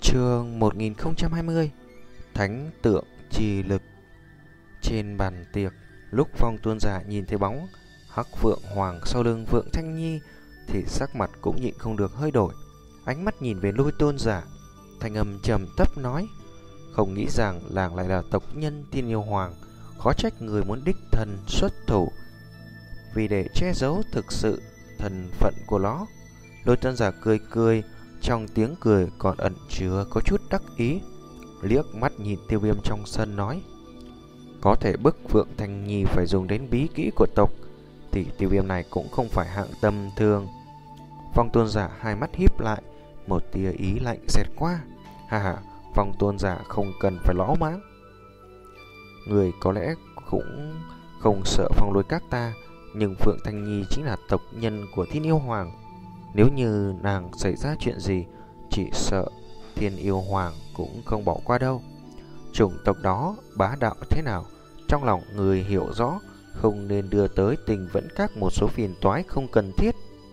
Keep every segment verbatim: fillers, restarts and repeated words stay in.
Chương một nghìn không trăm hai mươi. Thánh tượng trì lực. Trên bàn tiệc, lúc Phong Tuôn Giả nhìn thấy bóng Hắc Phượng Hoàng sau lưng Phượng Thanh Nhi thì sắc mặt cũng nhịn không được hơi đổi. Ánh mắt nhìn về Lôi Tôn Giả, thanh âm trầm thấp nói: "Không nghĩ rằng làng lại là tộc nhân Thiên Yêu Hoàng, khó trách người muốn đích thân xuất thủ vì để che giấu thực sự thân phận của nó." Lôi Tôn Giả cười cười, trong tiếng cười còn ẩn chứa có chút đắc ý, liếc mắt nhìn Tiêu Viêm trong sân nói: "Có thể bức Phượng Thanh Nhi phải dùng đến bí kỹ của tộc thì Tiêu Viêm này cũng không phải hạng tầm thường." Phong Tôn Giả hai mắt híp lại, một tia ý lạnh xẹt qua. "Ha ha, Phong Tôn Giả không cần phải lõ mãng. Người có lẽ cũng không sợ phong lôi các ta, nhưng Phượng Thanh Nhi chính là tộc nhân của Thiên Yêu Hoàng. Nếu như nàng xảy ra chuyện gì, chỉ sợ Thiên Yêu Hoàng cũng không bỏ qua đâu. Chủng tộc đó bá đạo thế nào, trong lòng người hiểu rõ, không nên đưa tới tình vẫn các một số phiền toái không cần thiết."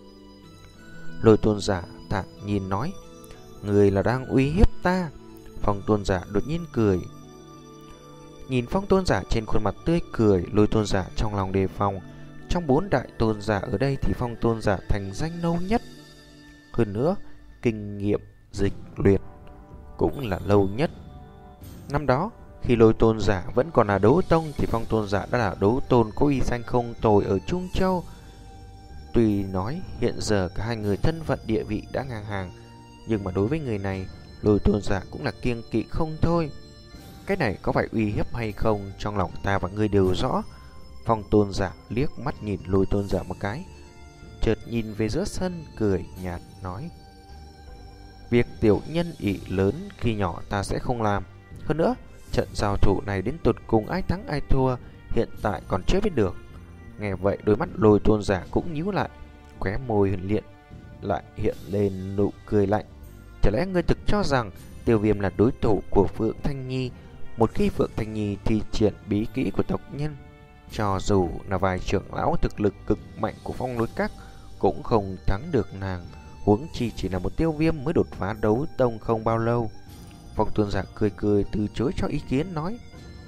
Lôi Tôn Giả thản nhiên nói: "Người là đang uy hiếp ta." Phong Tôn Giả đột nhiên cười. Nhìn Phong Tôn Giả trên khuôn mặt tươi cười, Lôi Tôn Giả trong lòng đề phòng. Trong bốn đại tôn giả ở đây thì Phong Tôn Giả thành danh lâu nhất. Hơn nữa, kinh nghiệm dịch luyện cũng là lâu nhất. Năm đó, khi Lôi Tôn Giả vẫn còn là đấu tông thì Phong Tôn Giả đã là đấu tôn có uy danh không tồi ở Trung Châu. Tuy nói hiện giờ cả hai người thân phận địa vị đã ngang hàng, nhưng mà đối với người này, Lôi Tôn Giả cũng là kiêng kỵ không thôi. Cái này có phải uy hiếp hay không, trong lòng ta và ngươi đều rõ. Phong Tôn Giả liếc mắt nhìn Lôi Tôn Giả một cái, chợt nhìn về giữa sân cười nhạt nói: "Việc tiểu nhân ỷ lớn khi nhỏ ta sẽ không làm. Hơn nữa, trận giao thủ này đến tột cùng ai thắng ai thua hiện tại còn chưa biết được." Nghe vậy, đôi mắt Lôi Tôn Giả cũng nhíu lại, khóe môi liện lại hiện lên nụ cười lạnh. "Chả lẽ ngươi thực cho rằng Tiêu Viêm là đối thủ của Phượng Thanh Nhi? Một khi Phượng Thanh Nhi thi triển bí kỹ của tộc nhân, cho dù là vài trưởng lão thực lực cực mạnh của phong lôi các cũng không thắng được nàng, huống chi chỉ là một Tiêu Viêm mới đột phá đấu tông không bao lâu." Phong Tôn Giả cười cười từ chối cho ý kiến nói: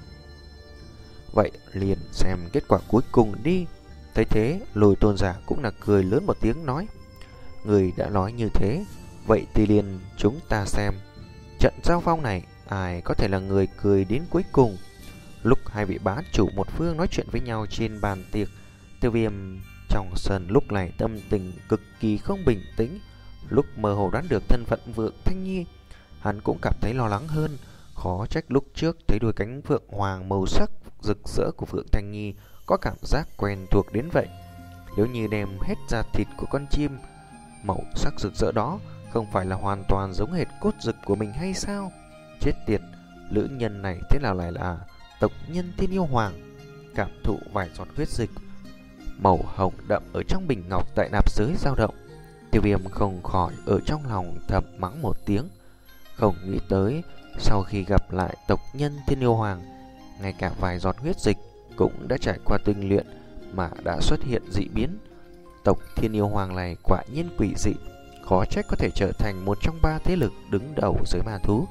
"Vậy liền xem kết quả cuối cùng đi." Thấy thế, Lôi Tôn Giả cũng là cười lớn một tiếng nói: "Người đã nói như thế, vậy thì liền chúng ta xem trận giao phong này ai có thể là người cười đến cuối cùng." Lúc hai vị bá chủ một phương nói chuyện với nhau trên bàn tiệc, Tiêu Viêm trong sân lúc này tâm tình cực kỳ không bình tĩnh. Lúc mơ hồ đoán được thân phận Phượng Thanh Nhi, hắn cũng cảm thấy lo lắng hơn. Khó trách lúc trước thấy đôi cánh phượng hoàng màu sắc rực rỡ của Phượng Thanh Nhi có cảm giác quen thuộc đến vậy. Nếu như đem hết da thịt của con chim màu sắc rực rỡ đó không phải là hoàn toàn giống hệt cốt rực của mình hay sao? Chết tiệt, nữ nhân này thế nào lại là tộc nhân Thiên Yêu Hoàng? Cảm thụ vài giọt huyết dịch màu hồng đậm ở trong bình ngọc tại nạp giới dao động, Tiêu Viêm không khỏi ở trong lòng thầm mắng một tiếng. Không nghĩ tới sau khi gặp lại tộc nhân Thiên Yêu Hoàng, ngay cả vài giọt huyết dịch cũng đã trải qua tinh luyện mà đã xuất hiện dị biến. Tộc Thiên Yêu Hoàng này quả nhiên quỷ dị, khó trách có thể trở thành một trong ba thế lực đứng đầu giới ma thú.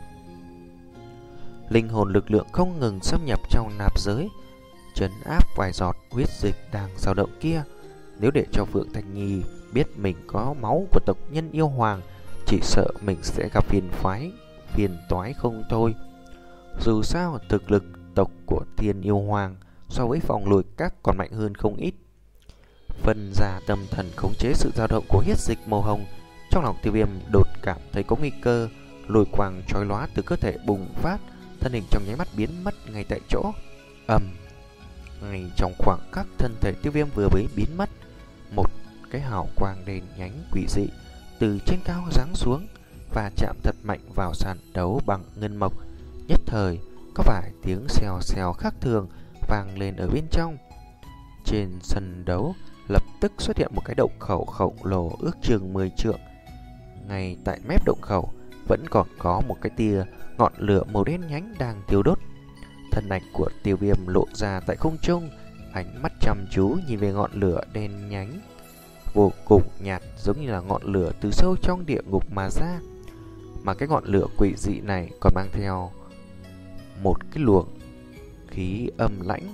Linh hồn lực lượng không ngừng xâm nhập trong nạp giới, trấn áp vài giọt huyết dịch đang dao động kia. Nếu để cho Phượng Thanh Nhi biết mình có máu của tộc nhân Yêu Hoàng, chỉ sợ mình sẽ gặp phiền phái, phiền toái không thôi. Dù sao, thực lực tộc của Thiên Yêu Hoàng so với phong lôi các còn mạnh hơn không ít. Phân ra tâm thần khống chế sự dao động của huyết dịch màu hồng, trong lòng Tiêu Viêm đột cảm thấy có nguy cơ. Lôi quang chói lóa từ cơ thể bùng phát, thân hình trong nháy mắt biến mất ngay tại chỗ. Ầm! Ngay trong khoảng khắc thân thể Tiêu Viêm vừa mới biến mất, một cái hào quang đen nhánh quỷ dị từ trên cao giáng xuống và chạm thật mạnh vào sàn đấu bằng ngân mộc. Nhất thời có vài tiếng xèo xèo khác thường vang lên ở bên trong. Trên sân đấu lập tức xuất hiện một cái động khẩu khổng lồ ước chừng mười trượng. Ngay tại mép động khẩu vẫn còn có một cái tia ngọn lửa màu đen nhánh đang thiêu đốt. Thân ảnh của Tiêu Viêm lộ ra tại không trung, ánh mắt chăm chú nhìn về ngọn lửa đen nhánh vô cùng nhạt, giống như là ngọn lửa từ sâu trong địa ngục mà ra. mà cái ngọn lửa quỷ dị này còn mang theo một cái luồng khí âm lãnh.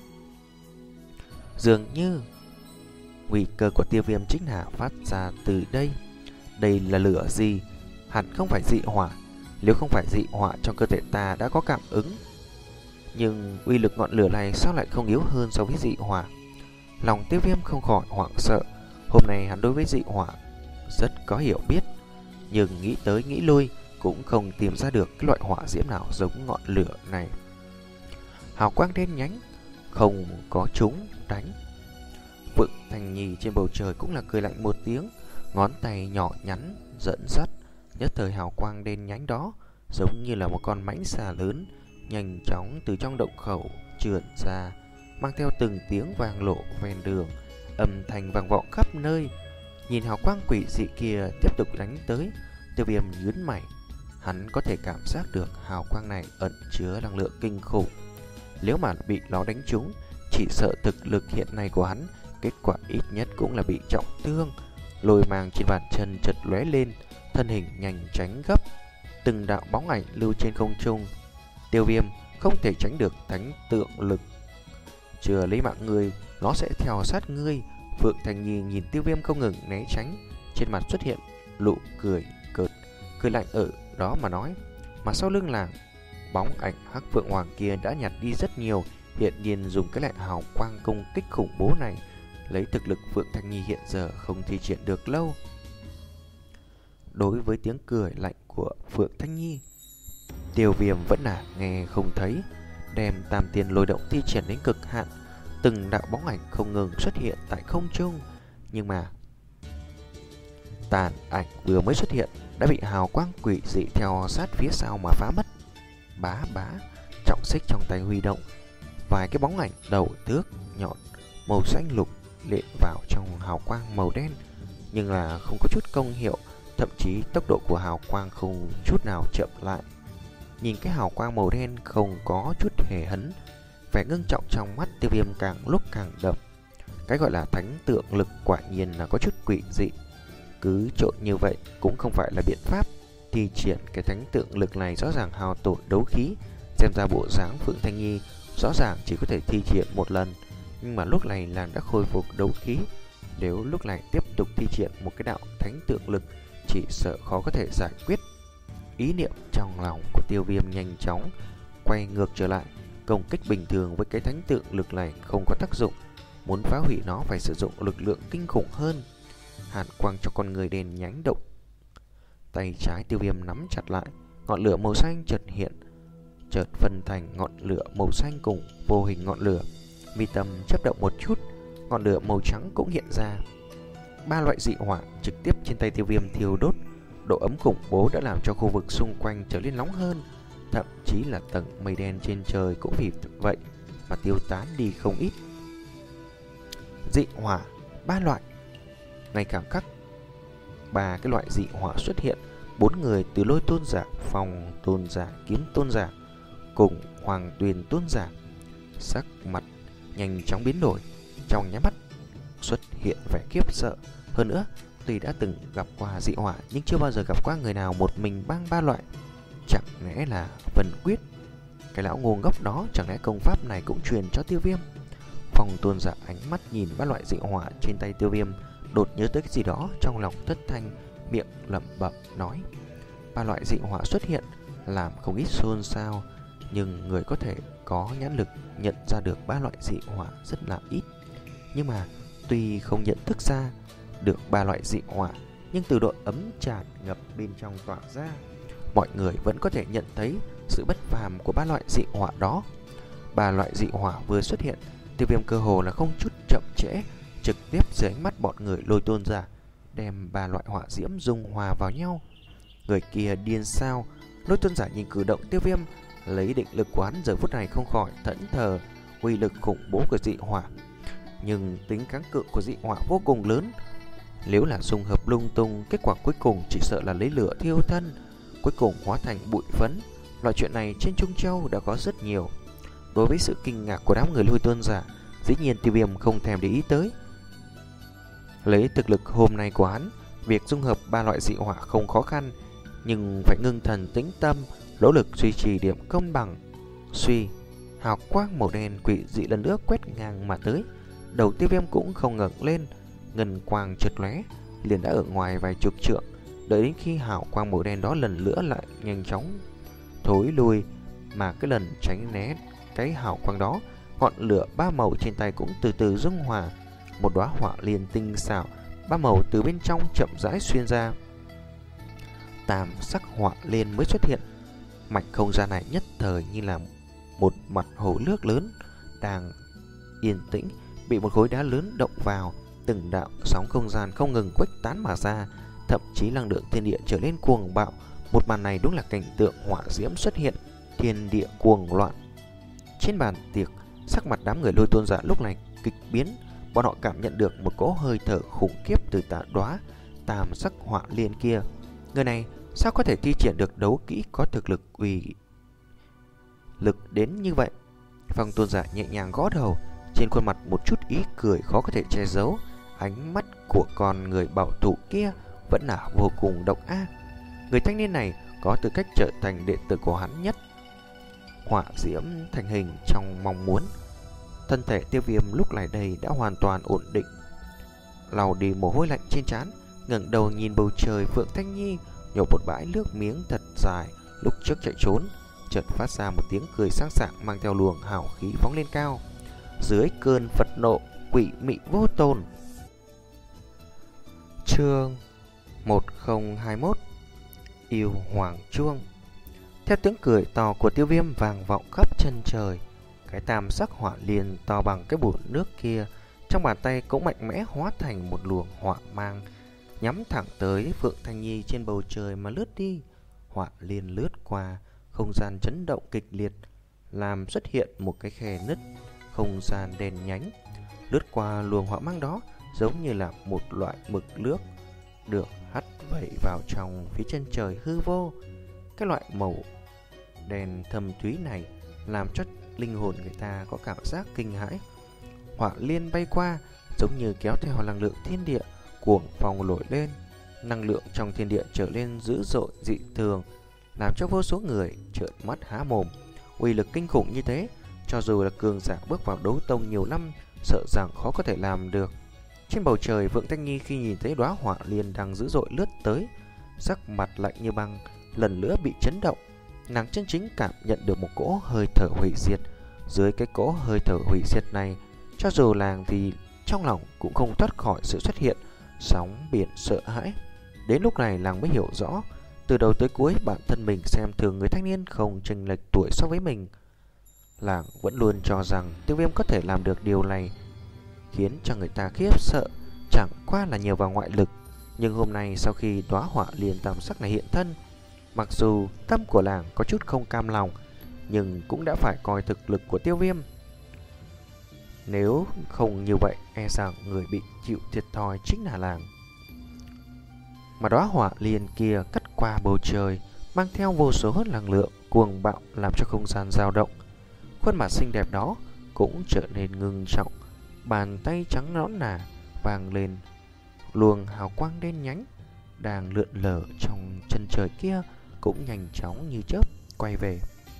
Dường như nguy cơ của Tiêu Viêm chính là phát ra từ đây. Đây là lửa gì? Hẳn không phải dị hỏa. Nếu không phải dị hỏa, trong cơ thể ta đã có cảm ứng. Nhưng uy lực ngọn lửa này sao lại không yếu hơn so với dị hỏa? Lòng Tiêu Viêm không khỏi hoảng sợ. Hôm nay hắn đối với dị hỏa rất có hiểu biết, nhưng nghĩ tới nghĩ lui cũng không tìm ra được cái loại hỏa diễm nào giống ngọn lửa này. Hào quang đen nhánh, không có chúng đánh. Phượng Thanh Nhi trên bầu trời cũng là cười lạnh một tiếng, ngón tay nhỏ nhắn dẫn dắt. Nhất thời hào quang đen nhánh đó giống như là một con mãnh xà lớn, nhanh chóng từ trong động khẩu trườn ra, mang theo từng tiếng vang lộ ven đường, âm thanh vang vọng khắp nơi. Nhìn hào quang quỷ dị kia tiếp tục đánh tới, Tiêu Viêm nhướng mày. Hắn có thể cảm giác được hào quang này ẩn chứa năng lượng kinh khủng. Nếu mà bị nó đánh trúng, chỉ sợ thực lực hiện nay của hắn, kết quả ít nhất cũng là bị trọng thương. Lôi mang trên bàn chân chợt lóe lên, thân hình nhanh tránh gấp, từng đạo bóng ảnh lưu trên không trung. Tiêu Viêm không thể tránh được thánh tượng lực. Chưa lấy mạng ngươi, nó sẽ theo sát ngươi. Phượng Thanh Nhi nhìn Tiêu Viêm không ngừng né tránh, trên mặt xuất hiện nụ cười cợt, cười lạnh ở đó mà nói. Mà sau lưng làng, bóng ảnh Hắc Phượng Hoàng kia đã nhạt đi rất nhiều, hiện nhiên dùng cái loại hào quang công kích khủng bố này. Lấy thực lực Phượng Thanh Nhi hiện giờ không thi triển được lâu. Đối với tiếng cười lạnh của Phượng Thanh Nhi, Tiêu Viêm vẫn là nghe không thấy, đem tam tiên lôi động thi triển đến cực hạn. Từng đạo bóng ảnh không ngừng xuất hiện tại không trung, nhưng mà tàn ảnh vừa mới xuất hiện đã bị hào quang quỷ dị theo sát phía sau mà phá mất. Bá bá, trọng xích trong tay huy động, vài cái bóng ảnh đầu thước nhọn màu xanh lục lệ vào trong hào quang màu đen, nhưng là không có chút công hiệu, thậm chí tốc độ của hào quang không chút nào chậm lại. Nhìn cái hào quang màu đen không có chút hề hấn, vẻ ngưng trọng trong mắt Tiêu Viêm càng lúc càng đậm. Cái gọi là thánh tượng lực quả nhiên là có chút quỷ dị. Cứ trộn như vậy cũng không phải là biện pháp. Thi triển cái thánh tượng lực này rõ ràng hao tổn đấu khí. Xem ra bộ dáng Phượng Thanh Nhi rõ ràng chỉ có thể thi triển một lần, nhưng mà lúc này làng đã khôi phục đấu khí. Nếu lúc này tiếp tục thi triển một cái đạo thánh tượng lực, chỉ sợ khó có thể giải quyết. Ý niệm trong lòng của Tiêu Viêm nhanh chóng quay ngược trở lại. Công kích bình thường với cái thánh tượng lực này không có tác dụng, muốn phá hủy nó phải sử dụng lực lượng kinh khủng hơn. Hàn quang cho con người đen nhánh động, tay trái Tiêu Viêm nắm chặt lại, ngọn lửa màu xanh chợt hiện, chợt phân thành ngọn lửa màu xanh cùng vô hình ngọn lửa. Mi tâm chớp động một chút, ngọn lửa màu trắng cũng hiện ra. Ba loại dị hỏa trực tiếp trên tay Tiêu Viêm thiêu đốt, độ ấm khủng bố đã làm cho khu vực xung quanh trở nên nóng hơn, thậm chí là tầng mây đen trên trời cũng vì vậy mà tiêu tán đi không ít. Dị hỏa ba loại, ngay cảm khắc ba cái loại dị hỏa xuất hiện. Bốn người từ Lôi Tôn giả, Phong Tôn giả, Kiếm Tôn giả cùng Hoàng Tuyền Tôn giả sắc mặt nhanh chóng biến đổi, trong nháy mắt xuất hiện vẻ khiếp sợ. Hơn nữa, tuy đã từng gặp qua dị hỏa nhưng chưa bao giờ gặp qua người nào một mình băng ba loại. Chẳng lẽ là Vân Quyết? Cái lão ngu ngốc đó, chẳng lẽ công pháp này cũng truyền cho Tiêu Viêm? Phong Tôn giả ánh mắt nhìn ba loại dị hỏa trên tay Tiêu Viêm, đột nhớ tới cái gì đó, trong lòng thất thanh, miệng lẩm bẩm nói. Ba loại dị hỏa xuất hiện làm không ít xôn xao, nhưng người có thể có nhãn lực nhận ra được ba loại dị hỏa rất là ít. Nhưng mà tuy không nhận thức ra được ba loại dị hỏa, nhưng từ độ ấm tràn ngập bên trong tỏa ra, mọi người vẫn có thể nhận thấy sự bất phàm của ba loại dị hỏa đó. Ba loại dị hỏa vừa xuất hiện, Tiêu Viêm cơ hồ là không chút chậm trễ, trực tiếp dưới ánh mắt bọn người Lôi Tôn giả đem ba loại hỏa diễm dung hòa vào nhau. Người kia điên sao? Lôi Tôn giả nhìn cử động Tiêu Viêm, lấy định lực quán giờ phút này không khỏi thẫn thờ. Uy lực khủng bố của dị hỏa, nhưng tính kháng cự của dị hỏa vô cùng lớn. Nếu là dung hợp lung tung, kết quả cuối cùng chỉ sợ là lấy lửa thiêu thân, cuối cùng hóa thành bụi phấn. Loại chuyện này trên Trung Châu đã có rất nhiều. Đối với sự kinh ngạc của đám người Lôi Tôn giả, dĩ nhiên Tiêu Viêm không thèm để ý tới. Lấy thực lực hôm nay của hắn, việc dung hợp ba loại dị hỏa không khó khăn, nhưng phải ngưng thần tĩnh tâm, nỗ lực duy trì điểm công bằng. Suy, hào quang màu đen quỷ dị lần nữa quét ngang mà tới. Đầu Tiêu Viêm cũng không ngẩng lên, ngân quang chợt lóe, liền đã ở ngoài vài chục trượng. Đợi đến khi hào quang màu đen đó lần nữa lại nhanh chóng thối lui, mà cái lần tránh né cái hào quang đó, ngọn lửa ba màu trên tay cũng từ từ dung hòa. Một đóa hỏa liên tinh xảo ba màu từ bên trong chậm rãi xuyên ra. Tam sắc hỏa liên mới xuất hiện. Mảnh không gian này nhất thời như là một mặt hồ nước lớn đang yên tĩnh, bị một khối đá lớn động vào. Từng đạo sóng không gian không ngừng khuếch tán mà ra, thậm chí năng lượng thiên địa trở nên cuồng bạo. Một màn này đúng là cảnh tượng hỏa diễm xuất hiện, thiên địa cuồng loạn. Trên bàn tiệc, sắc mặt đám người Lôi Tôn giả lúc này kịch biến. Bọn họ cảm nhận được một cỗ hơi thở khủng khiếp từ tạ đóa tam sắc hỏa liên kia. Người này sao có thể thi triển được đấu kỹ có thực lực uy lực đến như vậy? Phong Tôn giả nhẹ nhàng gõ đầu, trên khuôn mặt một chút ý cười khó có thể che giấu. Ánh mắt của con người bảo thủ kia vẫn là vô cùng độc ác. Người thanh niên này có tư cách trở thành đệ tử của hắn nhất. Hỏa diễm thành hình trong mong muốn. Thân thể Tiêu Viêm lúc này đây đã hoàn toàn ổn định, lau đi mồ hôi lạnh trên trán, ngẩng đầu nhìn bầu trời. Phượng Thanh Nhi nhổ một bãi nước miếng thật dài lúc trước chạy trốn, chợt phát ra một tiếng cười sáng sảng mang theo luồng hào khí phóng lên cao. Dưới cơn phẫn nộ quỷ mị vô tồn. Chương một không hai mốt Yêu Hoàng Chuông. Theo tiếng cười to của Tiêu Viêm vang vọng khắp chân trời, cái tam sắc hỏa liên to bằng cái bồn nước kia trong bàn tay cũng mạnh mẽ hóa thành một luồng hỏa mang, nhắm thẳng tới Phượng Thanh Nhi trên bầu trời mà lướt đi. Hỏa liên lướt qua, không gian chấn động kịch liệt, làm xuất hiện một cái khe nứt không gian đen nhánh. Lướt qua luồng hỏa mang đó giống như là một loại mực nước được hắt vẩy vào trong phía chân trời hư vô. Cái loại màu đen thâm thúy này làm cho linh hồn người ta có cảm giác kinh hãi. Hỏa liên bay qua giống như kéo theo năng lượng thiên địa, cuồng phong nổi lên. Năng lượng trong thiên địa trở lên dữ dội dị thường, làm cho vô số người trợn mắt há mồm. Uy lực kinh khủng như thế, cho dù là cường giả bước vào đấu tông nhiều năm, sợ rằng khó có thể làm được. Trên bầu trời, Phượng Thanh Nhi khi nhìn thấy đóa hỏa liên đang dữ dội lướt tới, sắc mặt lạnh như băng, lần nữa bị chấn động. Nàng chân chính cảm nhận được một cỗ hơi thở hủy diệt. Dưới cái cỗ hơi thở hủy diệt này, cho dù nàng thì trong lòng cũng không thoát khỏi sự xuất hiện sóng biển sợ hãi. Đến lúc này nàng mới hiểu rõ, từ đầu tới cuối bản thân mình xem thường người thanh niên không chênh lệch tuổi so với mình. Nàng vẫn luôn cho rằng Tiêu Viêm có thể làm được điều này, khiến cho người ta khiếp sợ, chẳng qua là nhờ vào ngoại lực. Nhưng hôm nay sau khi đóa hỏa liên tam sắc này hiện thân, mặc dù tâm của nàng có chút không cam lòng, nhưng cũng đã phải coi thực lực của Tiêu Viêm. Nếu không như vậy, e rằng người bị chịu thiệt thòi chính là nàng. Mà đóa hỏa liên kia cắt qua bầu trời, mang theo vô số năng lượng cuồng bạo làm cho không gian dao động. Khuôn mặt xinh đẹp đó cũng trở nên ngưng trọng, bàn tay trắng nõn nà vàng lên. Luồng hào quang đen nhánh đang lượn lờ trong chân trời kia cũng nhanh chóng như chớp quay về.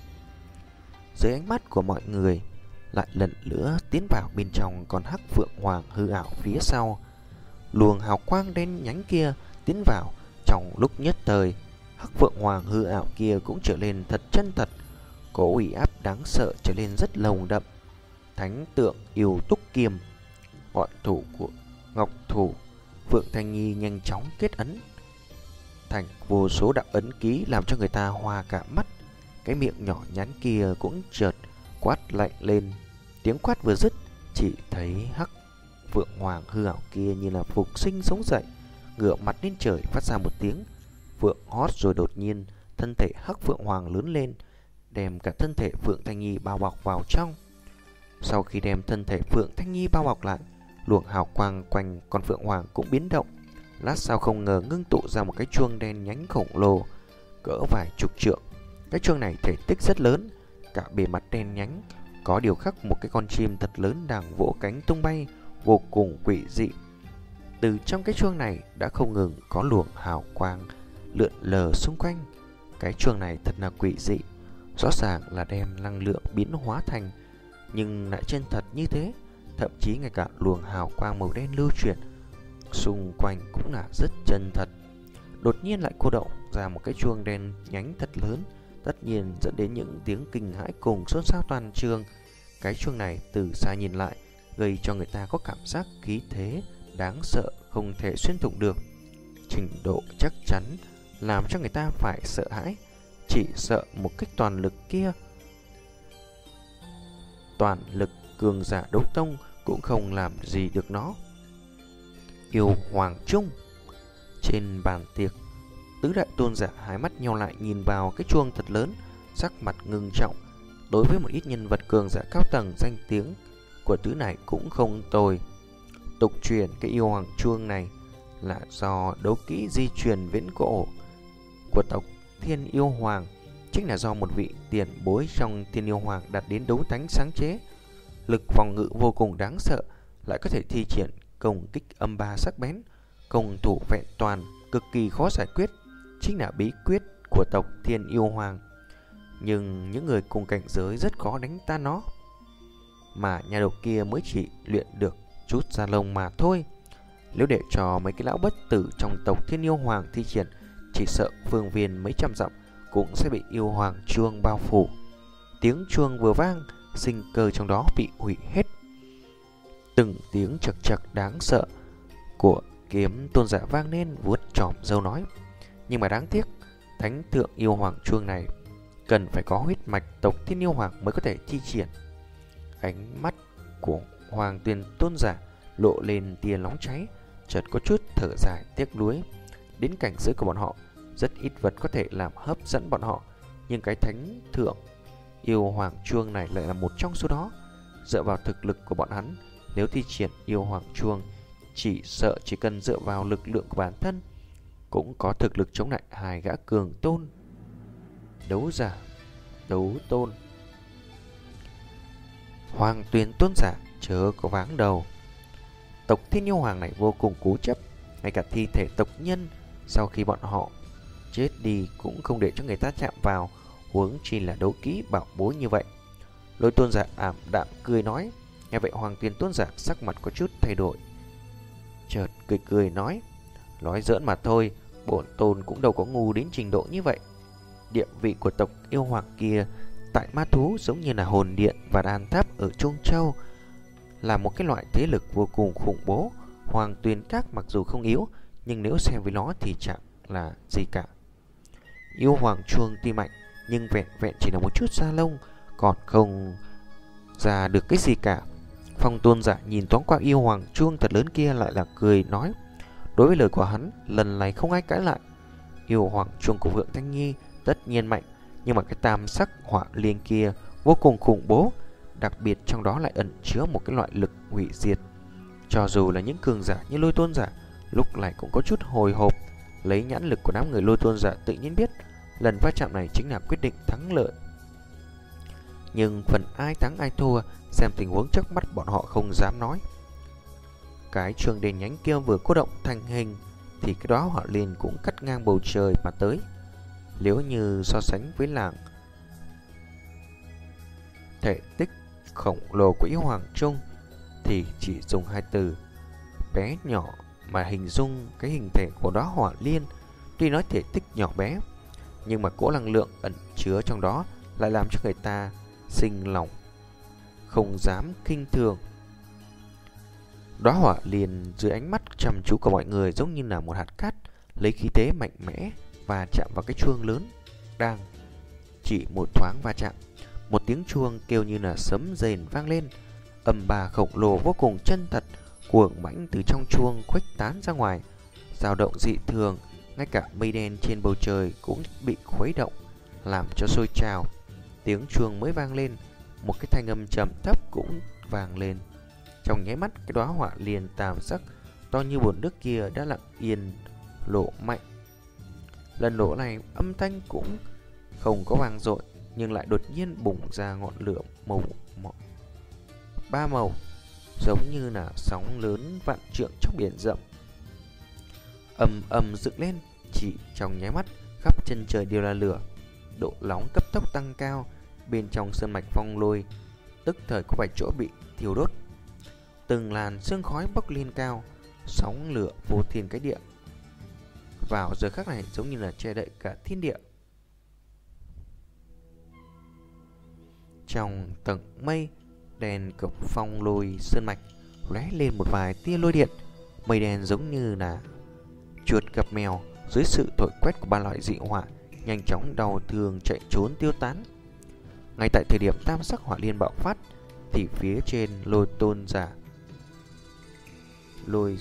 Dưới ánh mắt của mọi người, lại lần nữa tiến vào bên trong con hắc phượng hoàng hư ảo phía sau. Luồng hào quang đen nhánh kia tiến vào, trong lúc nhất thời, hắc phượng hoàng hư ảo kia cũng trở nên thật chân thật, có uy áp đáng sợ trở nên rất lồng đậm. Thánh tượng yêu túc kiềm, ngọn thủ của ngọc thủ Phượng Thanh Nhi nhanh chóng kết ấn thành vô số đạo ấn ký, làm cho người ta hoa cả mắt. Cái miệng nhỏ nhắn kia cũng chợt quát lạnh lên. Tiếng quát vừa dứt, chỉ thấy hắc phượng hoàng hư ảo kia như là phục sinh sống dậy, ngửa mặt lên trời phát ra một tiếng phượng hót, rồi đột nhiên thân thể hắc phượng hoàng lớn lên, đem cả thân thể Phượng Thanh Nhi bao bọc vào trong. Sau khi đem thân thể Phượng Thanh Nhi bao bọc lại, luồng hào quang quanh con phượng hoàng cũng biến động. Lát sau không ngờ ngưng tụ ra một cái chuông đen nhánh khổng lồ, cỡ vài chục trượng. Cái chuông này thể tích rất lớn, cả bề mặt đen nhánh, có điều khắc một cái con chim thật lớn đang vỗ cánh tung bay, vô cùng quỷ dị. Từ trong cái chuông này đã không ngừng có luồng hào quang lượn lờ xung quanh. Cái chuông này thật là quỷ dị, rõ ràng là đem năng lượng biến hóa thành, nhưng lại chân thật như thế. Thậm chí ngay cả luồng hào quang màu đen lưu chuyển xung quanh cũng là rất chân thật. Đột nhiên lại cô động ra một cái chuông đen nhánh thật lớn, tất nhiên dẫn đến những tiếng kinh hãi cùng xôn xao toàn trường. Cái chuông này từ xa nhìn lại gây cho người ta có cảm giác khí thế đáng sợ không thể xuyên thủng được. Trình độ chắc chắn làm cho người ta phải sợ hãi. Chỉ sợ một kích toàn lực kia, toàn lực cường giả đấu tông cũng không làm gì được nó. Yêu Hoàng Trung. Trên bàn tiệc, tứ đại tôn giả hai mắt nhau lại nhìn vào cái chuông thật lớn, sắc mặt ngưng trọng. Đối với một ít nhân vật cường giả cao tầng, danh tiếng của tứ này cũng không tồi. Tục truyền cái yêu hoàng chuông này là do đấu kỹ di truyền viễn cổ của tộc Thiên Yêu Hoàng, chính là do một vị tiền bối trong Thiên Yêu Hoàng đạt đến đấu thánh sáng chế. Lực phòng ngự vô cùng đáng sợ, lại có thể thi triển công kích âm ba sắc bén, công thủ vẹn toàn, cực kỳ khó giải quyết, chính là bí quyết của tộc Thiên Yêu Hoàng. Nhưng những người cùng cảnh giới rất khó đánh tan nó, mà nhà đầu kia mới chỉ luyện được chút da lông mà thôi. Nếu để cho mấy cái lão bất tử trong tộc Thiên Yêu Hoàng thi triển, chỉ sợ phương viên mấy trăm dặm cũng sẽ bị yêu hoàng chuông bao phủ. Tiếng chuông vừa vang, sinh cơ trong đó bị hủy hết. Từng tiếng chật chật đáng sợ của kiếm tôn giả vang lên, vuốt chòm râu nói: nhưng mà đáng tiếc, thánh thượng yêu hoàng chuông này cần phải có huyết mạch tộc Thiên Yêu Hoàng mới có thể thi triển. Ánh mắt của Hoàng Tuyền tôn giả lộ lên tia nóng cháy, chợt có chút thở dài tiếc nuối. Đến cảnh giới của bọn họ, rất ít vật có thể làm hấp dẫn bọn họ, nhưng cái thánh thượng yêu hoàng chuông này lại là một trong số đó. Dựa vào thực lực của bọn hắn, nếu thi triển yêu hoàng chuông, chỉ sợ chỉ cần dựa vào lực lượng của bản thân cũng có thực lực chống lại hai gã cường tôn. Đấu giả, đấu tôn. Hoàng Tuyền tôn giả chớ có váng đầu. Tộc Thiên Yêu Hoàng này vô cùng cố chấp, ngay cả thi thể tộc nhân sau khi bọn họ chết đi cũng không để cho người ta chạm vào, huống chi là đấu kỹ bảo bối như vậy. Lôi tôn giả ảm đạm cười nói. Nghe vậy Hoàng Tuyền tôn giả sắc mặt có chút thay đổi, chợt cười cười nói: nói giỡn mà thôi, bổn tôn cũng đâu có ngu đến trình độ như vậy. Địa vị của tộc yêu hoàng kia tại ma thú giống như là hồn điện và đan tháp ở Trung Châu, là một cái loại thế lực vô cùng khủng bố. Hoàng Tuyền Các mặc dù không yếu, nhưng nếu xem với nó thì chẳng là gì cả. Yêu hoàng chuông tuy mạnh, nhưng vẹn vẹn chỉ là một chút da lông, còn không ra được cái gì cả. Phong tôn giả nhìn thoáng qua yêu hoàng chuông thật lớn kia, lại là cười nói. Đối với lời của hắn, lần này không ai cãi lại. Yêu hoàng chuông của Vượng Thanh Nhi tất nhiên mạnh, nhưng mà cái tam sắc hỏa liên kia vô cùng khủng bố, đặc biệt trong đó lại ẩn chứa một cái loại lực hủy diệt. Cho dù là những cường giả như Lôi tôn giả, lúc này cũng có chút hồi hộp. Lấy nhãn lực của đám người Lôi tôn giả tự nhiên biết lần va chạm này chính là quyết định thắng lợi. Nhưng phần ai thắng ai thua, xem tình huống trước mắt bọn họ không dám nói. Cái chuông đèn nhánh kia vừa cô động thành hình, thì cái đóa hỏa liên cũng cắt ngang bầu trời mà tới. Nếu như so sánh với làng thể tích khổng lồ của yêu hoàng trung, thì chỉ dùng hai từ bé nhỏ mà hình dung cái hình thể của đóa hỏa liên. Tuy nói thể tích nhỏ bé, nhưng mà cỗ năng lượng ẩn chứa trong đó lại làm cho người ta sinh lòng không dám khinh thường. Đóa hỏa liên dưới ánh mắt chăm chú của mọi người giống như là một hạt cát, lấy khí thế mạnh mẽ và chạm vào cái chuông lớn. Đang chỉ một thoáng va chạm, một tiếng chuông kêu như là sấm rền vang lên. Âm bà khổng lồ vô cùng chân thật cuồng mãnh từ trong chuông khuếch tán ra ngoài, dao động dị thường, ngay cả mây đen trên bầu trời cũng bị khuấy động, làm cho sôi trào. Tiếng chuông mới vang lên, một cái thanh âm trầm thấp cũng vang lên. Trong nháy mắt, cái đóa hỏa liên tam sắc to như bồn nước kia đã lặng yên nổ mạnh. Lần nổ này âm thanh cũng không có vang dội, nhưng lại đột nhiên bùng ra ngọn lửa màu, màu ba màu, giống như là sóng lớn vạn trượng trong biển rộng. Ầm ầm dựng lên, Chỉ trong nháy mắt, khắp chân trời đều là lửa, độ nóng cấp tốc tăng cao. Bên trong sơn mạch phong lôi tức thời có vài chỗ bị thiêu đốt, từng làn sương khói bốc lên cao, sóng lửa vô thiên cái địa. Vào giờ khắc này giống như là che đậy cả thiên địa. Trong tầng mây đèn cực phong lôi sơn mạch lóe lên một vài tia lôi điện. Mây đen giống như là chuột gặp mèo dưới sự thổi quét của ba loại dị hỏa, nhanh chóng đau thương chạy trốn tiêu tán. Ngay tại thời điểm tam sắc hỏa liên bạo phát thì phía trên lôi tôn giả lôi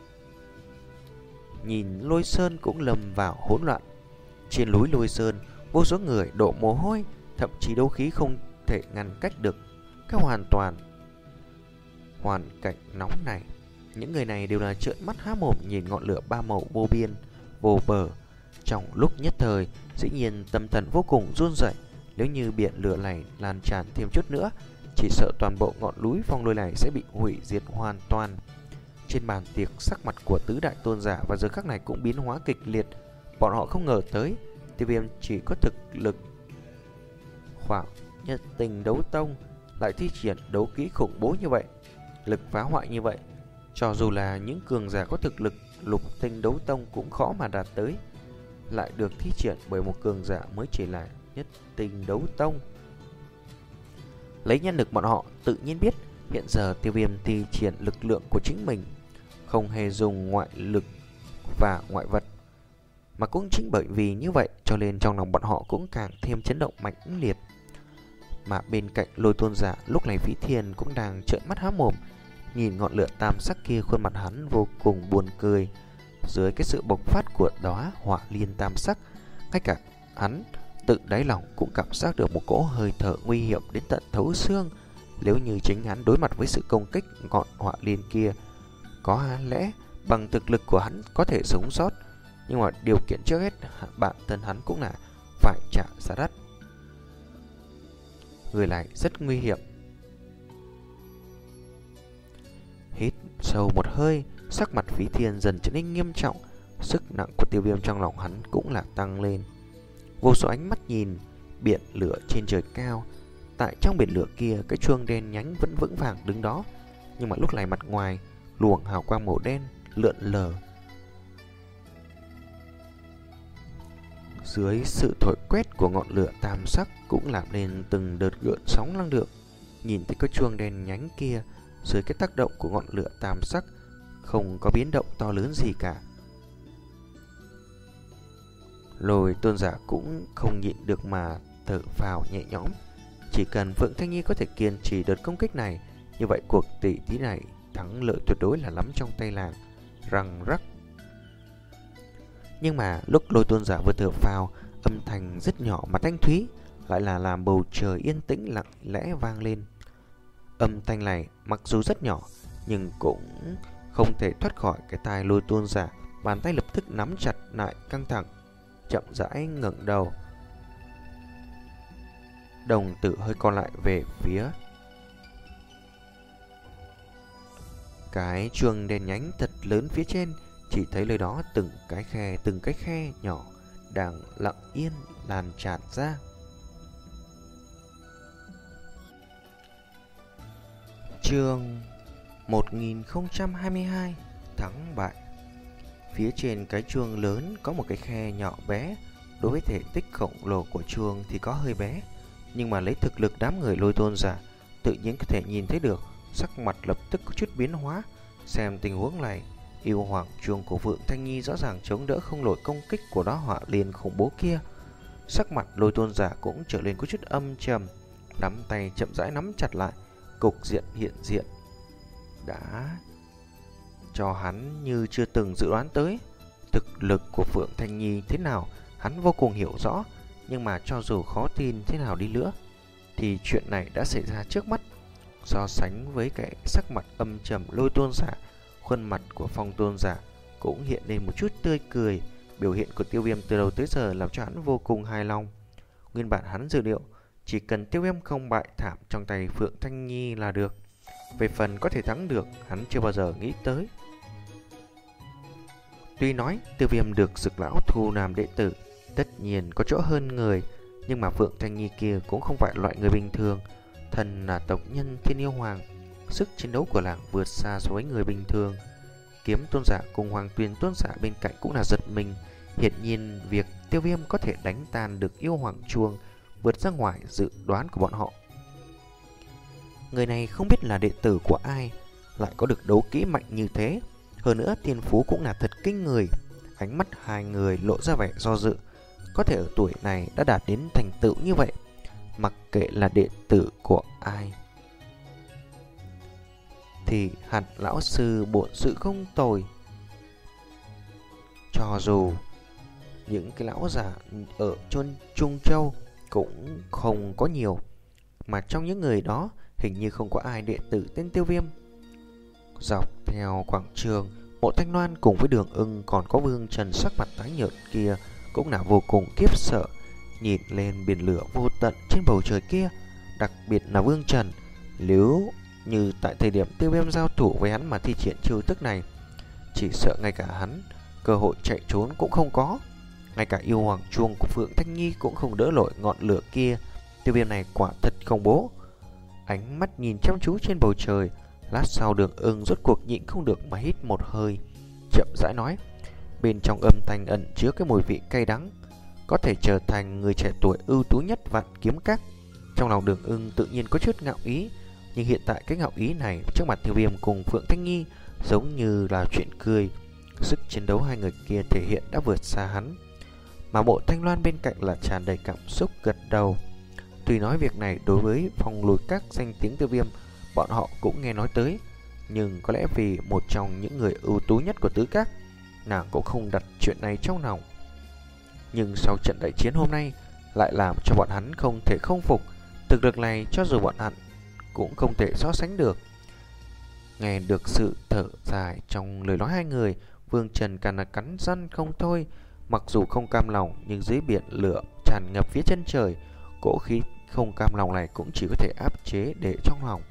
nhìn lôi sơn cũng lầm vào hỗn loạn. Trên núi lôi sơn, vô số người đổ mồ hôi, thậm chí đấu khí không thể ngăn cách được cái hoàn toàn hoàn cảnh nóng này. Những người này đều là trợn mắt há mồm nhìn ngọn lửa ba màu vô biên vô bờ. Trong lúc nhất thời, dĩ nhiên tâm thần vô cùng run rẩy. Nếu như biển lửa này lan tràn thêm chút nữa, chỉ sợ toàn bộ ngọn núi phong lôi này sẽ bị hủy diệt hoàn toàn. Trên bàn tiệc, sắc mặt của tứ đại tôn giả và giờ khắc này cũng biến hóa kịch liệt. Bọn họ không ngờ tới Tiêu Viêm chỉ có thực lực khoảng nhất tình đấu tông lại thi triển đấu kỹ khủng bố như vậy, lực phá hoại như vậy. Cho dù là những cường giả có thực lực lục tinh đấu tông cũng khó mà đạt tới, lại được thi triển bởi một cường giả mới chỉ là nhất tinh đấu tông. Lấy nhân lực bọn họ tự nhiên biết hiện giờ Tiêu Viêm thi triển lực lượng của chính mình, không hề dùng ngoại lực và ngoại vật. Mà cũng chính bởi vì như vậy cho nên trong lòng bọn họ cũng càng thêm chấn động mạnh liệt. Mà bên cạnh lôi tôn giả lúc này Vĩ Thiên cũng đang trợn mắt há mồm nhìn ngọn lửa tam sắc kia, khuôn mặt hắn vô cùng buồn cười. Dưới cái sự bộc phát của đóa hỏa liên tam sắc, ngay cả hắn tự đáy lòng cũng cảm giác được một cỗ hơi thở nguy hiểm đến tận thấu xương. Nếu như chính hắn đối mặt với sự công kích ngọn hỏa liên kia, có lẽ bằng thực lực của hắn có thể sống sót, nhưng mà điều kiện trước hết bản thân hắn cũng là phải trả giá đắt. Người này rất nguy hiểm. Hít sâu một hơi, sắc mặt Phí Thiên dần trở nên nghiêm trọng. Sức nặng của Tiêu Viêm trong lòng hắn cũng là tăng lên. Vô số ánh mắt nhìn biển lửa trên trời cao. Tại trong biển lửa kia, cái chuông đen nhánh vẫn vững vàng đứng đó, nhưng mà lúc này mặt ngoài luồng hào quang màu đen lượn lờ. Dưới sự thổi quét của ngọn lửa tam sắc cũng làm nên từng đợt gợn sóng năng lượng. Nhìn thấy cái chuông đen nhánh kia, dưới cái tác động của ngọn lửa tam sắc không có biến động to lớn gì cả. Lôi tôn giả cũng không nhịn được mà thở phào nhẹ nhõm. Chỉ cần Phượng Thanh Nhi có thể kiên trì đợt công kích này, như vậy cuộc tỷ thí này thắng lợi tuyệt đối là nắm trong tay làng răng rắc. Nhưng mà lúc lôi tôn giả vừa thở phào, âm thanh rất nhỏ mà thanh thúy lại là làm bầu trời yên tĩnh lặng lẽ vang lên. Âm thanh này mặc dù rất nhỏ nhưng cũng không thể thoát khỏi cái tai lôi tôn giả. Bàn tay lập tức nắm chặt lại căng thẳng, chậm rãi ngẩng đầu, đồng tử hơi co lại về phía cái chuông đèn nhánh thật lớn phía trên. Chỉ thấy nơi đó từng cái khe từng cái khe nhỏ đang lặng yên lan tràn ra. Chương một nghìn không trăm hai mươi hai thắng bại. Phía trên cái chuông lớn có một cái khe nhỏ bé. Đối với thể tích khổng lồ của chuông thì có hơi bé, nhưng mà lấy thực lực đám người lôi tôn giả tự nhiên có thể nhìn thấy được. Sắc mặt lập tức có chút biến hóa. Xem tình huống này, yêu hoàng chuông của Phượng Thanh Nhi rõ ràng chống đỡ không nổi công kích của đóa hỏa liên khủng bố kia. Sắc mặt lôi tôn giả cũng trở lên có chút âm trầm, nắm tay chậm rãi nắm chặt lại. Cục diện hiện diện đã cho hắn như chưa từng dự đoán tới. Thực lực của Phượng Thanh Nhi thế nào hắn vô cùng hiểu rõ, nhưng mà cho dù khó tin thế nào đi nữa thì chuyện này đã xảy ra trước mắt. So sánh với cái sắc mặt âm trầm lôi tôn giả, khuôn mặt của Phong tôn giả cũng hiện lên một chút tươi cười. Biểu hiện của Tiêu Viêm từ đầu tới giờ làm cho hắn vô cùng hài lòng. Nguyên bản hắn dự liệu chỉ cần Tiêu Viêm không bại thảm trong tay Phượng Thanh Nhi là được. Về phần có thể thắng được, hắn chưa bao giờ nghĩ tới. Tuy nói Tiêu Viêm được Dực lão thu làm đệ tử tất nhiên có chỗ hơn người, nhưng mà Phượng Thanh Nhi kia cũng không phải loại người bình thường. Thần là tộc nhân Thiên Yêu Hoàng, sức chiến đấu của làng vượt xa so với người bình thường. Kiếm tôn giả cùng Hoàng Tuyền tôn giả bên cạnh cũng là giật mình. Hiển nhiên việc Tiêu Viêm có thể đánh tan được yêu hoàng chuông vượt ra ngoài dự đoán của bọn họ. Người này không biết là đệ tử của ai, lại có được đấu kỹ mạnh như thế. Hơn nữa thiên phú cũng là thật kinh người. Ánh mắt hai người lộ ra vẻ do dự. Có thể ở tuổi này đã đạt đến thành tựu như vậy, mặc kệ là đệ tử của ai thì hẳn lão sư bổn sự không tồi. Cho dù những cái lão giả ở chôn Trung Châu cũng không có nhiều, mà trong những người đó hình như không có ai đệ tử tên Tiêu Viêm. Dọc theo quảng trường, Mộ Thanh Loan cùng với Đường Ưng còn có Vương Trần sắc mặt tái nhợt kia cũng là vô cùng khiếp sợ, nhìn lên biển lửa vô tận trên bầu trời kia. Đặc biệt là Vương Trần, nếu như tại thời điểm Tiêu Viêm giao thủ với hắn mà thi triển chiêu thức này, chỉ sợ ngay cả hắn cơ hội chạy trốn cũng không có. Ngay cả yêu hoàng chuông của Phượng Thanh Nhi cũng không đỡ nổi ngọn lửa kia. Tiêu Viêm này quả thật khủng bố. Ánh mắt nhìn chăm chú trên bầu trời, lát sau Đường Ưng rốt cuộc nhịn không được mà hít một hơi, chậm rãi nói, bên trong âm thanh ẩn chứa cái mùi vị cay đắng. Có thể trở thành người trẻ tuổi ưu tú nhất vạn kiếm các. Trong lòng Đường Ưng tự nhiên có chút ngạo ý, nhưng hiện tại cái ngạo ý này trước mặt Tiêu Viêm cùng Phượng Thanh Nhi giống như là chuyện cười. Sức chiến đấu hai người kia thể hiện đã vượt xa hắn. Mà Mộ Thanh Loan bên cạnh là tràn đầy cảm xúc gật đầu. Tuy nói việc này đối với Phong Lùi Các danh tiếng Tiêu Viêm bọn họ cũng nghe nói tới, nhưng có lẽ vì một trong những người ưu tú nhất của tứ các, nàng cũng không đặt chuyện này trong lòng. Nhưng sau trận đại chiến hôm nay lại làm cho bọn hắn không thể không phục. Thực lực này cho dù bọn hắn cũng không thể so sánh được. Nghe được sự thở dài trong lời nói hai người, Vương Trần càng là cắn răng không thôi. Mặc dù không cam lòng, nhưng dưới biển lửa tràn ngập phía chân trời, cỗ khí không cam lòng này cũng chỉ có thể áp chế để trong lòng.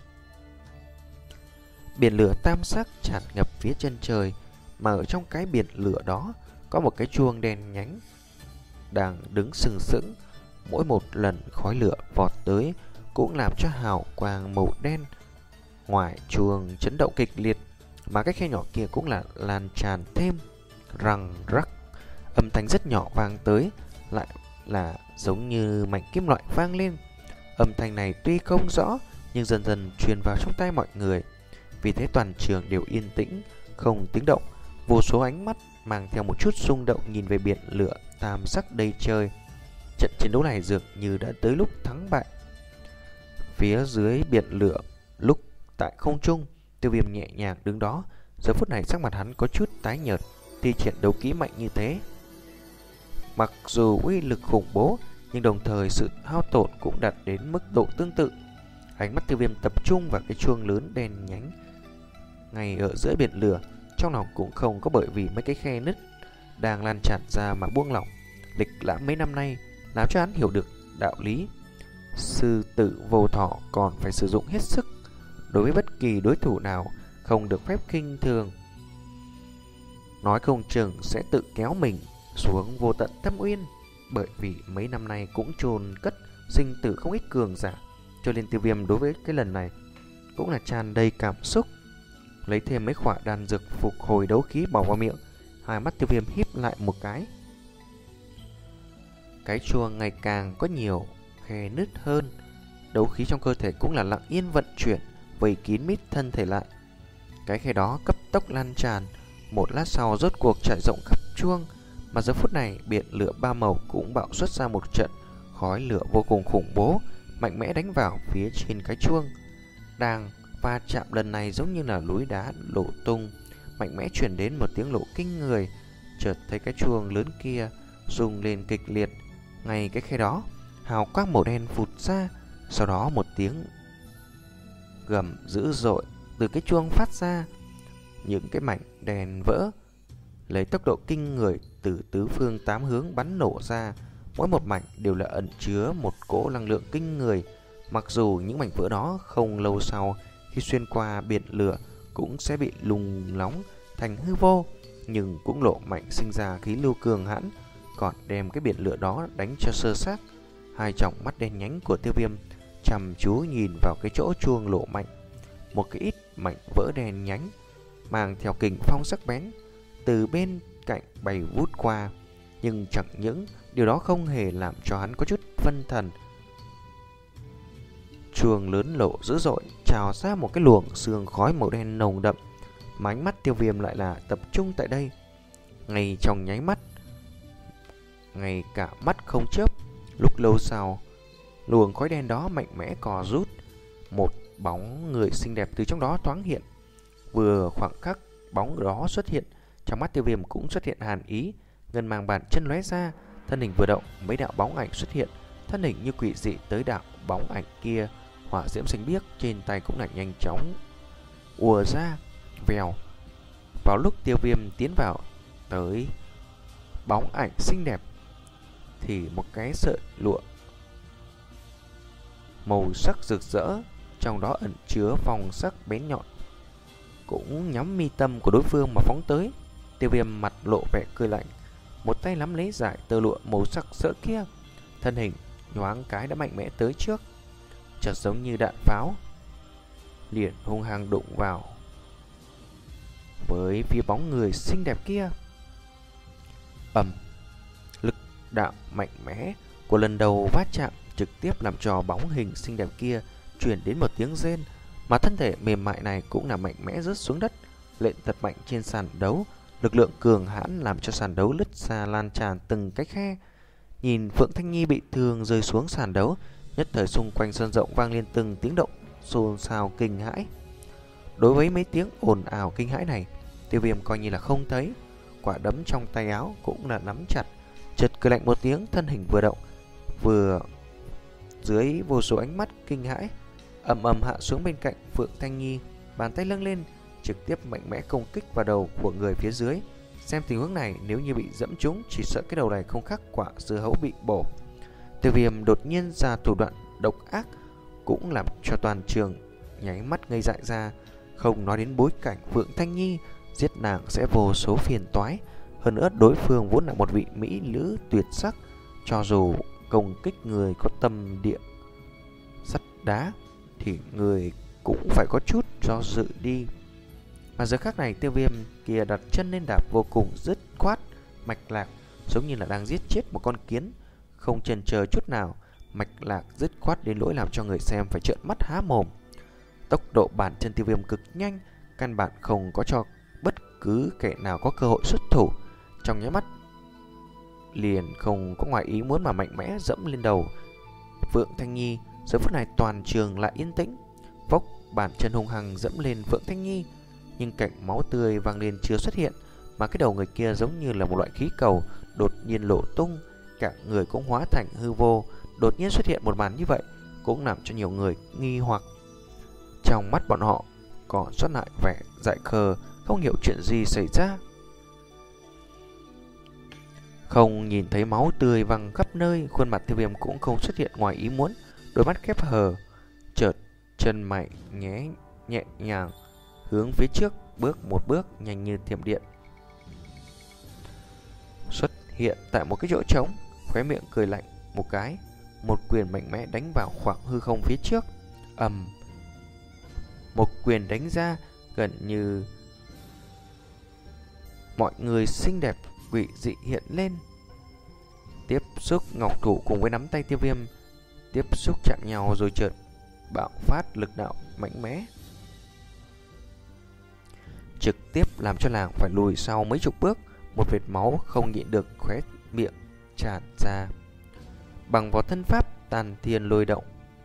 Biển lửa tam sắc tràn ngập phía chân trời, mà ở trong cái biển lửa đó có một cái chuông đen nhánh đang đứng sừng sững. Mỗi một lần khói lửa vọt tới cũng làm cho hào quang màu đen ngoài chuông chấn động kịch liệt, mà cái khe nhỏ kia cũng là lan tràn thêm răng rắc. Âm thanh rất nhỏ vang tới, lại là giống như mảnh kim loại vang lên. Âm thanh này tuy không rõ, nhưng dần dần truyền vào trong tai mọi người. Vì thế toàn trường đều yên tĩnh, không tiếng động. Vô số ánh mắt mang theo một chút rung động nhìn về biển lửa tam sắc đầy trời. Trận chiến đấu này dường như đã tới lúc thắng bại. Phía dưới biển lửa, lúc tại không trung, Tiêu Viêm nhẹ nhàng đứng đó. Giờ phút này sắc mặt hắn có chút tái nhợt. Thi triển đấu kỹ mạnh như thế, mặc dù uy lực khủng bố, nhưng đồng thời sự hao tổn cũng đạt đến mức độ tương tự. Ánh mắt Tiêu Viêm tập trung vào cái chuông lớn đen nhánh ngay ở giữa biển lửa, trong lòng cũng không có bởi vì mấy cái khe nứt đang lan tràn ra mà buông lỏng. Lịch lãm mấy năm nay làm cho hắn hiểu được đạo lý sư tử vô thọ còn phải sử dụng hết sức. Đối với bất kỳ đối thủ nào không được phép khinh thường, nói không chừng sẽ tự kéo mình xuống vô tận thâm uyên. Bởi vì mấy năm nay cũng chôn cất sinh tử không ít cường giả, cho nên Tiêu Viêm đối với cái lần này cũng là tràn đầy cảm xúc. Lấy thêm mấy khỏa đan dược phục hồi đấu khí bỏ vào miệng, hai mắt Tiêu Viêm híp lại một cái. Cái chuông ngày càng có nhiều khe nứt hơn, đấu khí trong cơ thể cũng là lặng yên vận chuyển, vây kín mít thân thể lại. Cái khe đó cấp tốc lan tràn, một lát sau rốt cuộc trải rộng khắp chuông. Mà giờ phút này biển lửa ba màu cũng bạo xuất ra một trận khói lửa vô cùng khủng bố, mạnh mẽ đánh vào phía trên cái chuông. Đang va chạm lần này giống như là núi đá đổ tung, mạnh mẽ chuyển đến một tiếng nổ kinh người. Chợt thấy cái chuông lớn kia rung lên kịch liệt. Ngay cái khe đó, hào quang màu đen phụt ra, sau đó một tiếng gầm dữ dội từ cái chuông phát ra. Những cái mảnh đèn vỡ lấy tốc độ kinh người từ tứ phương tám hướng bắn nổ ra. Mỗi một mảnh đều là ẩn chứa một cỗ năng lượng kinh người. Mặc dù những mảnh vỡ đó không lâu sau khi xuyên qua biển lửa cũng sẽ bị lùng nóng thành hư vô, nhưng cũng lộ mạnh sinh ra khí lưu cường hãn, còn đem cái biển lửa đó đánh cho sơ xác. Hai tròng mắt đen nhánh của Tiêu Viêm chăm chú nhìn vào cái chỗ chuông lộ mạnh. Một cái ít mảnh vỡ đen nhánh mang theo kình phong sắc bén từ bên cạnh bay vút qua, nhưng chẳng những điều đó không hề làm cho hắn có chút phân thần. Chuông lớn lộ dữ dội, trào ra một cái luồng sương khói màu đen nồng đậm, mà ánh mắt Tiêu Viêm lại là tập trung tại đây. Ngay trong nháy mắt, ngay cả mắt không chớp, lúc lâu sau, luồng khói đen đó mạnh mẽ cò rút, một bóng người xinh đẹp từ trong đó thoáng hiện. Vừa khoảng khắc bóng đó xuất hiện, trong mắt Tiêu Viêm cũng xuất hiện hàn ý, ngân mang bàn chân lóe ra, thân hình vừa động, mấy đạo bóng ảnh xuất hiện, thân hình như quỷ dị tới đạo bóng ảnh kia. Hỏa diễm xanh biếc trên tay cũng là nhanh chóng ùa ra, vèo. Vào lúc Tiêu Viêm tiến vào tới bóng ảnh xinh đẹp thì một cái sợi lụa màu sắc rực rỡ, trong đó ẩn chứa phong sắc bén nhọn, cũng nhắm mi tâm của đối phương mà phóng tới. Tiêu Viêm mặt lộ vẻ cười lạnh, một tay nắm lấy dải tơ lụa màu sắc rỡ kia, thân hình nhoáng cái đã mạnh mẽ tới trước, chợt giống như đạn pháo, liền hung hăng đụng vào với phía bóng người xinh đẹp kia. Ầm, lực đạo mạnh mẽ của lần đầu va chạm trực tiếp làm cho bóng hình xinh đẹp kia truyền đến một tiếng rên, mà thân thể mềm mại này cũng là mạnh mẽ rớt xuống đất, lện thật mạnh trên sàn đấu. Lực lượng cường hãn làm cho sàn đấu lứt ra lan tràn từng cái khe. Nhìn Phượng Thanh Nhi bị thương rơi xuống sàn đấu, nhất thời xung quanh sân rộng vang lên từng tiếng động xôn xao kinh hãi. Đối với mấy tiếng ồn ào kinh hãi này, Tiêu Viêm coi như là không thấy, quả đấm trong tay áo cũng là nắm chặt, chợt cười lạnh một tiếng, thân hình vừa động, vừa dưới vô số ánh mắt kinh hãi ầm ầm hạ xuống bên cạnh Phượng Thanh Nhi, bàn tay nâng lên trực tiếp mạnh mẽ công kích vào đầu của người phía dưới. Xem tình huống này, nếu như bị dẫm trúng, chỉ sợ cái đầu này không khác quả dưa hấu bị bổ. Tiêu Viêm đột nhiên ra thủ đoạn độc ác, cũng làm cho toàn trường nháy mắt ngây dại ra. Không nói đến bối cảnh Phượng Thanh Nhi, giết nàng sẽ vô số phiền toái. Hơn nữa đối phương vốn là một vị mỹ nữ tuyệt sắc, cho dù công kích người có tâm địa sắt đá thì người cũng phải có chút do dự đi. Mà giờ khắc này, Tiêu Viêm kia đặt chân lên đạp vô cùng dứt khoát, mạch lạc, giống như là đang giết chết một con kiến, không chần chờ chút nào, mạch lạc dứt khoát đến nỗi làm cho người xem phải trợn mắt há mồm. Tốc độ bàn chân Tiêu Viêm cực nhanh, căn bản không có cho bất cứ kẻ nào có cơ hội xuất thủ. Trong nháy mắt liền không có ngoài ý muốn mà mạnh mẽ dẫm lên đầu Phượng Thanh Nhi. Giờ phút này toàn trường lại yên tĩnh, vốc bàn chân hung hăng dẫm lên Phượng Thanh Nhi, nhưng cảnh máu tươi vang lên chưa xuất hiện, mà cái đầu người kia giống như là một loại khí cầu đột nhiên nổ tung, cả người cũng hóa thành hư vô. Đột nhiên xuất hiện một màn như vậy cũng làm cho nhiều người nghi hoặc. Trong mắt bọn họ còn xuất lại vẻ dại khờ, không hiểu chuyện gì xảy ra. Không nhìn thấy máu tươi văng khắp nơi, khuôn mặt Tiêu Viêm cũng không xuất hiện ngoài ý muốn, đôi mắt khép hờ, chợt chân mày nhé nhẹ nhàng hướng phía trước bước một bước nhanh như thiểm điện, xuất hiện tại một cái chỗ trống, khóe miệng cười lạnh một cái, một quyền mạnh mẽ đánh vào khoảng hư không phía trước. Ầm, một quyền đánh ra gần như mọi người xinh đẹp quỷ dị hiện lên, tiếp xúc ngọc thủ cùng với nắm tay Tiêu Viêm tiếp xúc chạm nhau, rồi chợt bạo phát lực đạo mạnh mẽ, trực tiếp làm cho nàng phải lùi sau mấy chục bước. Một vệt máu không nhịn được khóe miệng tràn ra. Bằng vào thân pháp tàn thiên lôi động,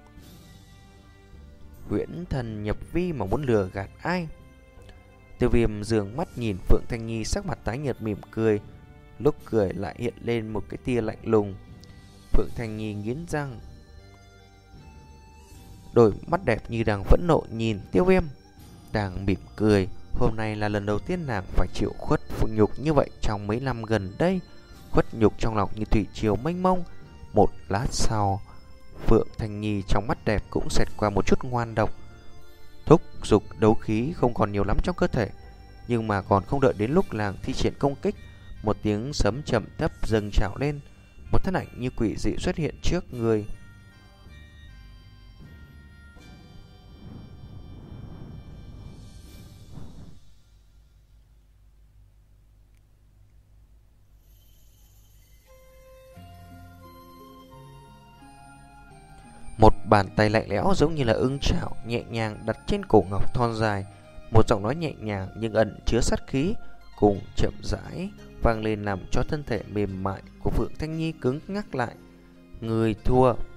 huyễn thần nhập vi mà muốn lừa gạt ai? Tiêu Viêm dường mắt nhìn Phượng Thanh Nhi, sắc mặt tái nhợt mỉm cười, lúc cười lại hiện lên một cái tia lạnh lùng. Phượng Thanh Nhi nghiến răng, đôi mắt đẹp như đang phẫn nộ nhìn Tiêu Viêm, đang mỉm cười. Hôm nay là lần đầu tiên nàng phải chịu khuất phụ nhục như vậy trong mấy năm gần đây. Khuất nhục trong lòng như thủy triều mênh mông. Một lát sau, Phượng Thanh Nhi trong mắt đẹp cũng xẹt qua một chút ngoan độc, thúc giục đấu khí không còn nhiều lắm trong cơ thể. Nhưng mà còn không đợi đến lúc nàng thi triển công kích, một tiếng sấm trầm thấp dâng trào lên. Một thân ảnh như quỷ dị xuất hiện trước người. Một bàn tay lạnh lẽo giống như là ưng chảo nhẹ nhàng đặt trên cổ ngọc thon dài. Một giọng nói nhẹ nhàng nhưng ẩn chứa sát khí cùng chậm rãi vang lên làm cho thân thể mềm mại của Phượng Thanh Nhi cứng ngắc lại. Người thua.